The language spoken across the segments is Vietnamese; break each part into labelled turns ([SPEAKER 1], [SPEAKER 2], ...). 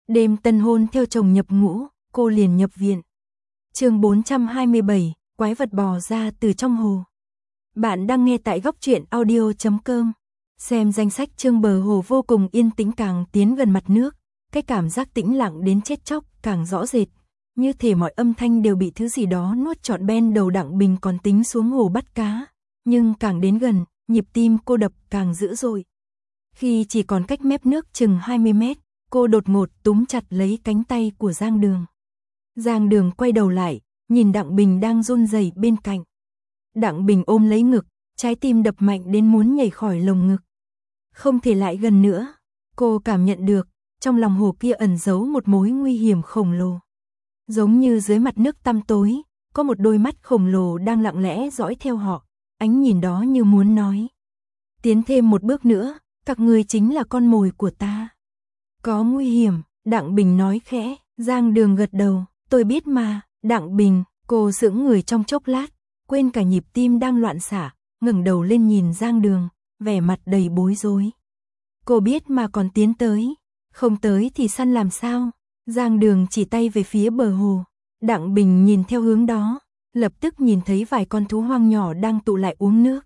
[SPEAKER 1] Đêm tân hôn theo chồng nhập ngũ, cô liền nhập viện. Chương 427, quái vật bò ra từ trong hồ. Bạn đang nghe tại góc truyện audio.com. Xem danh sách chương bờ hồ vô cùng yên tĩnh, càng tiến gần mặt nước, cái cảm giác tĩnh lặng đến chết chóc càng rõ rệt, như thể mọi âm thanh đều bị thứ gì đó nuốt trọn. Ben đầu Đặng Bình còn tính xuống hồ bắt cá, nhưng càng đến gần, nhịp tim cô đập càng dữ dội. Khi chỉ còn cách mép nước chừng 20 mét, cô đột ngột túm chặt lấy cánh tay của Giang Đường. Giang Đường quay đầu lại, nhìn Đặng Bình đang run rẩy bên cạnh. Đặng Bình ôm lấy ngực, trái tim đập mạnh đến muốn nhảy khỏi lồng ngực. Không thể lại gần nữa, cô cảm nhận được, trong lòng hồ kia ẩn giấu một mối nguy hiểm khổng lồ. Giống như dưới mặt nước tăm tối, có một đôi mắt khổng lồ đang lặng lẽ dõi theo họ, ánh nhìn đó như muốn nói: tiến thêm một bước nữa, các ngươi chính là con mồi của ta. Có nguy hiểm, Đặng Bình nói khẽ. Giang Đường gật đầu, tôi biết mà. Đặng Bình, cô sững người trong chốc lát, quên cả nhịp tim đang loạn xạ, ngẩng đầu lên nhìn Giang Đường, vẻ mặt đầy bối rối. Cô biết mà còn tiến tới, không tới thì săn làm sao? Giang Đường chỉ tay về phía bờ hồ. Đặng Bình nhìn theo hướng đó, lập tức nhìn thấy vài con thú hoang nhỏ đang tụ lại uống nước.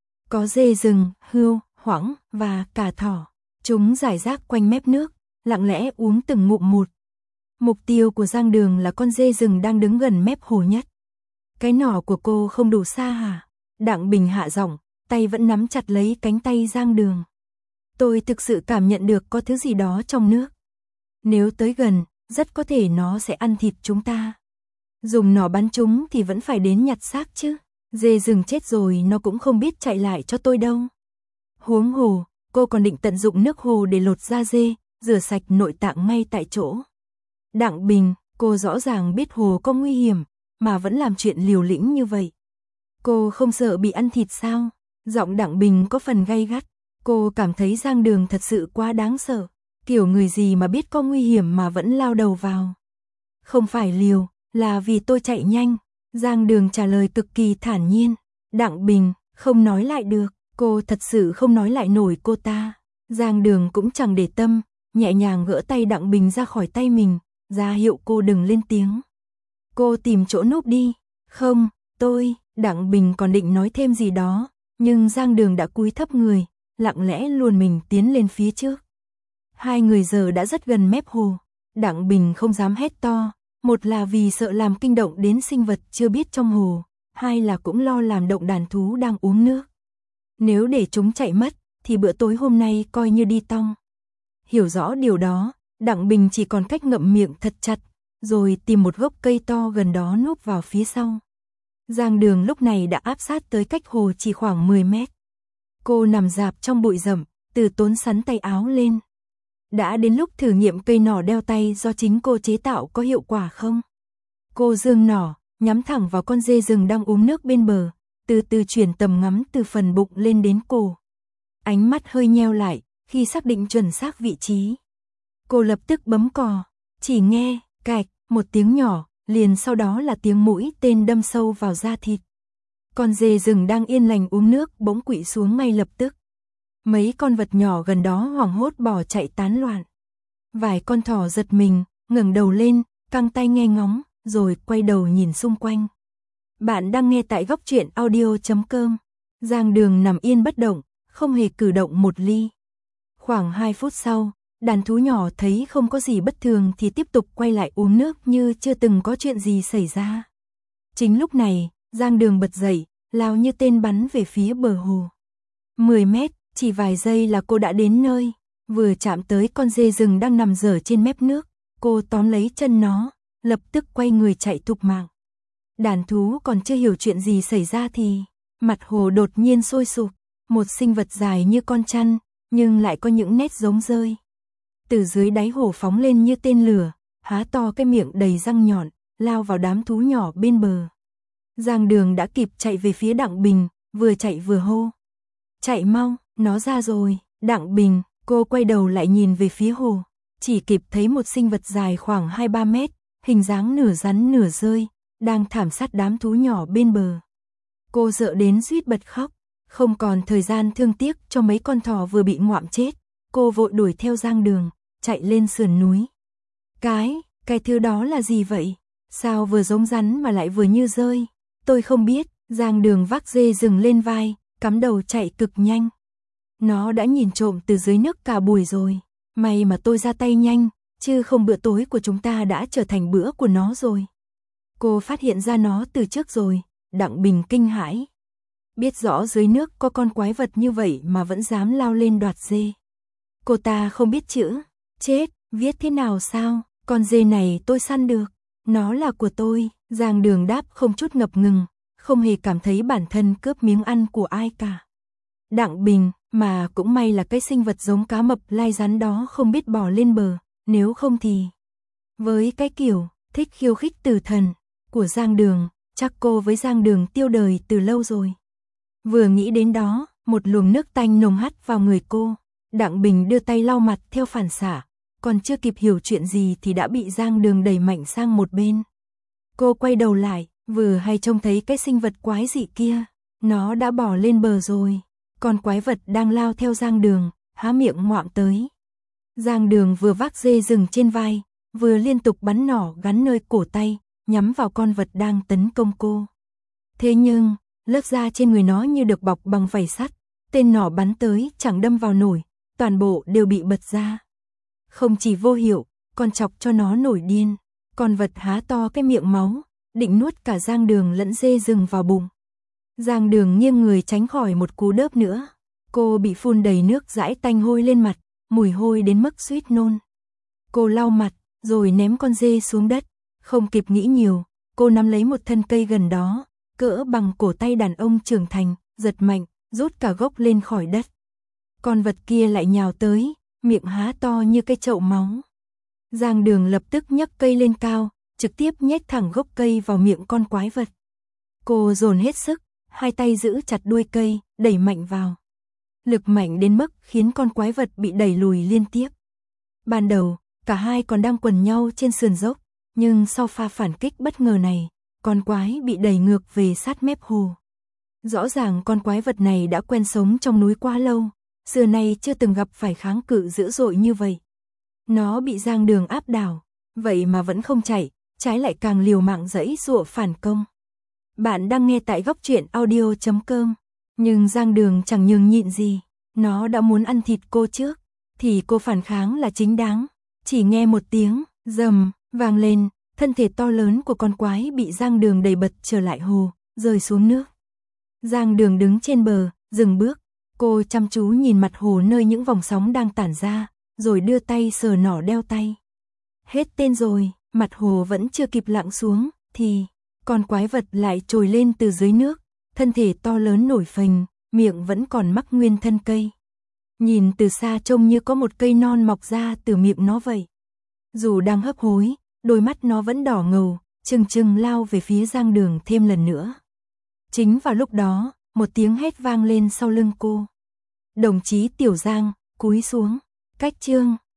[SPEAKER 1] Có dê rừng, hươu, hoãng và cả thỏ. Chúng rải rác quanh mép nước, lặng lẽ uống từng ngụm một. Mục tiêu của Giang Đường là con dê rừng đang đứng gần mép hồ nhất. Cái nỏ của cô không đủ xa hả? Đặng Bình hạ giọng, tay vẫn nắm chặt lấy cánh tay Giang Đường. Tôi thực sự cảm nhận được có thứ gì đó trong nước. Nếu tới gần, rất có thể nó sẽ ăn thịt chúng ta. Dùng nỏ bắn chúng thì vẫn phải đến nhặt xác chứ. Dê rừng chết rồi nó cũng không biết chạy lại cho tôi đâu. Huống hồ, cô còn định tận dụng nước hồ để lột da dê, rửa sạch nội tạng ngay tại chỗ. Đặng Bình, cô rõ ràng biết hồ có nguy hiểm, mà vẫn làm chuyện liều lĩnh như vậy. Cô không sợ bị ăn thịt sao? Giọng Đặng Bình có phần gay gắt. Cô cảm thấy Giang Đường thật sự quá đáng sợ. Kiểu người gì mà biết có nguy hiểm mà vẫn lao đầu vào. Không phải liều, là vì tôi chạy nhanh. Giang Đường trả lời cực kỳ thản nhiên. Đặng Bình, không nói lại được. Cô thật sự không nói lại nổi cô ta. Giang Đường cũng chẳng để tâm, nhẹ nhàng gỡ tay Đặng Bình ra khỏi tay mình, ra hiệu cô đừng lên tiếng. Cô tìm chỗ núp đi. Không, Đặng Bình còn định nói thêm gì đó, nhưng Giang Đường đã cúi thấp người, lặng lẽ luồn mình tiến lên phía trước. Hai người giờ đã rất gần mép hồ. Đặng Bình không dám hét to, một là vì sợ làm kinh động đến sinh vật chưa biết trong hồ, hai là cũng lo làm động đàn thú đang uống nước. Nếu để chúng chạy mất, thì bữa tối hôm nay coi như đi tong. Hiểu rõ điều đó, Đặng Bình chỉ còn cách ngậm miệng thật chặt, rồi tìm một gốc cây to gần đó núp vào phía sau. Giang Đường lúc này đã áp sát tới cách hồ chỉ khoảng 10 mét. Cô nằm rạp trong bụi rậm, Từ Tốn sắn tay áo lên. Đã đến lúc thử nghiệm cây nỏ đeo tay do chính cô chế tạo có hiệu quả không? Cô giương nỏ, nhắm thẳng vào con dê rừng đang uống nước bên bờ, từ từ chuyển tầm ngắm từ phần bụng lên đến cổ. Ánh mắt hơi nheo lại, khi xác định chuẩn xác vị trí. Cô lập tức bấm cò, chỉ nghe, cạch, một tiếng nhỏ, liền sau đó là tiếng mũi tên đâm sâu vào da thịt. Con dê rừng đang yên lành uống nước bỗng quỵ xuống ngay lập tức. Mấy con vật nhỏ gần đó hoảng hốt bỏ chạy tán loạn. Vài con thỏ giật mình, ngẩng đầu lên, căng tay nghe ngóng, rồi quay đầu nhìn xung quanh. Bạn đang nghe tại góc truyện audio.com. Giang Đường nằm yên bất động, không hề cử động một ly. Khoảng 2 phút sau, đàn thú nhỏ thấy không có gì bất thường thì tiếp tục quay lại uống nước như chưa từng có chuyện gì xảy ra. Chính lúc này, Giang Đường bật dậy, lao như tên bắn về phía bờ hồ. 10 mét, chỉ vài giây là cô đã đến nơi. Vừa chạm tới con dê rừng đang nằm dở trên mép nước, cô tóm lấy chân nó, lập tức quay người chạy thục mạng. Đàn thú còn chưa hiểu chuyện gì xảy ra thì mặt hồ đột nhiên sôi sục, một sinh vật dài như con trăn, nhưng lại có những nét giống dơi. Từ dưới đáy hồ phóng lên như tên lửa, há to cái miệng đầy răng nhọn, lao vào đám thú nhỏ bên bờ. Giang Đường đã kịp chạy về phía Đặng Bình, vừa chạy vừa hô. Chạy mau, nó ra rồi. Đặng Bình, cô quay đầu lại nhìn về phía hồ, chỉ kịp thấy một sinh vật dài khoảng 2-3 mét, hình dáng nửa rắn nửa rơi, đang thảm sát đám thú nhỏ bên bờ. Cô sợ đến suýt bật khóc, không còn thời gian thương tiếc cho mấy con thỏ vừa bị ngoạm chết. Cô vội đuổi theo Giang Đường, chạy lên sườn núi. Cái thứ đó là gì vậy? Sao vừa giống rắn mà lại vừa như rơi? Tôi không biết. Giang Đường vác dê rừng lên vai, cắm đầu chạy cực nhanh. Nó đã nhìn trộm từ dưới nước cả buổi rồi. May mà tôi ra tay nhanh, chứ không bữa tối của chúng ta đã trở thành bữa của nó rồi. Cô phát hiện ra nó từ trước rồi. Đặng Bình kinh hãi. Biết rõ dưới nước có con quái vật như vậy mà vẫn dám lao lên đoạt dê. Cô ta không biết chữ. Chết, viết thế nào sao? Con dê này tôi săn được. Nó là của tôi. Giang Đường đáp không chút ngập ngừng, không hề cảm thấy bản thân cướp miếng ăn của ai cả. Đặng Bình, mà cũng may là cái sinh vật giống cá mập lai rắn đó không biết bò lên bờ, nếu không thì... Với cái kiểu thích khiêu khích tử thần của Giang Đường, chắc cô với Giang Đường tiêu đời từ lâu rồi. Vừa nghĩ đến đó, một luồng nước tanh nồng hắt vào người cô. Đặng Bình đưa tay lau mặt theo phản xạ, còn chưa kịp hiểu chuyện gì thì đã bị Giang Đường đẩy mạnh sang một bên. Cô quay đầu lại, vừa hay trông thấy cái sinh vật quái dị kia. Nó đã bò lên bờ rồi. Con quái vật đang lao theo Giang Đường, há miệng ngoạm tới. Giang Đường vừa vác dê rừng trên vai, vừa liên tục bắn nỏ gắn nơi cổ tay, nhắm vào con vật đang tấn công cô. Thế nhưng, lớp da trên người nó như được bọc bằng vảy sắt, tên nỏ bắn tới chẳng đâm vào nổi, toàn bộ đều bị bật ra. Không chỉ vô hiệu, còn chọc cho nó nổi điên. Con vật há to cái miệng máu, định nuốt cả Giang Đường lẫn dê rừng vào bụng. Giang Đường nghiêng người tránh khỏi một cú đớp nữa. Cô bị phun đầy nước dãi tanh hôi lên mặt, mùi hôi đến mức suýt nôn. Cô lau mặt, rồi ném con dê xuống đất. Không kịp nghĩ nhiều, cô nắm lấy một thân cây gần đó, cỡ bằng cổ tay đàn ông trưởng thành, giật mạnh, rút cả gốc lên khỏi đất. Con vật kia lại nhào tới, miệng há to như cái chậu máu. Giang Đường lập tức nhấc cây lên cao, trực tiếp nhét thẳng gốc cây vào miệng con quái vật. Cô dồn hết sức, hai tay giữ chặt đuôi cây, đẩy mạnh vào. Lực mạnh đến mức khiến con quái vật bị đẩy lùi liên tiếp. Ban đầu, cả hai còn đang quần nhau trên sườn dốc, nhưng sau pha phản kích bất ngờ này, con quái bị đẩy ngược về sát mép hồ. Rõ ràng con quái vật này đã quen sống trong núi quá lâu, xưa nay chưa từng gặp phải kháng cự dữ dội như vậy. Nó bị Giang Đường áp đảo, vậy mà vẫn không chạy, trái lại càng liều mạng giãy giụa phản công. Bạn đang nghe tại Góc Truyện Audio.com, nhưng Giang Đường chẳng nhường nhịn gì, nó đã muốn ăn thịt cô trước, thì cô phản kháng là chính đáng. Chỉ nghe một tiếng rầm vang lên, thân thể to lớn của con quái bị Giang Đường đẩy bật trở lại hồ, rơi xuống nước. Giang Đường đứng trên bờ, dừng bước, cô chăm chú nhìn mặt hồ nơi những vòng sóng đang tản ra, rồi đưa tay sờ nỏ đeo tay. Hết tên rồi, mặt hồ vẫn chưa kịp lặn xuống, thì con quái vật lại trồi lên từ dưới nước, thân thể to lớn nổi phình, miệng vẫn còn mắc nguyên thân cây. Nhìn từ xa trông như có một cây non mọc ra từ miệng nó vậy. Dù đang hấp hối, đôi mắt nó vẫn đỏ ngầu, trừng trừng lao về phía Giang Đường thêm lần nữa. Chính vào lúc đó, một tiếng hét vang lên sau lưng cô. Đồng chí Tiểu Giang, cúi xuống. Cách chương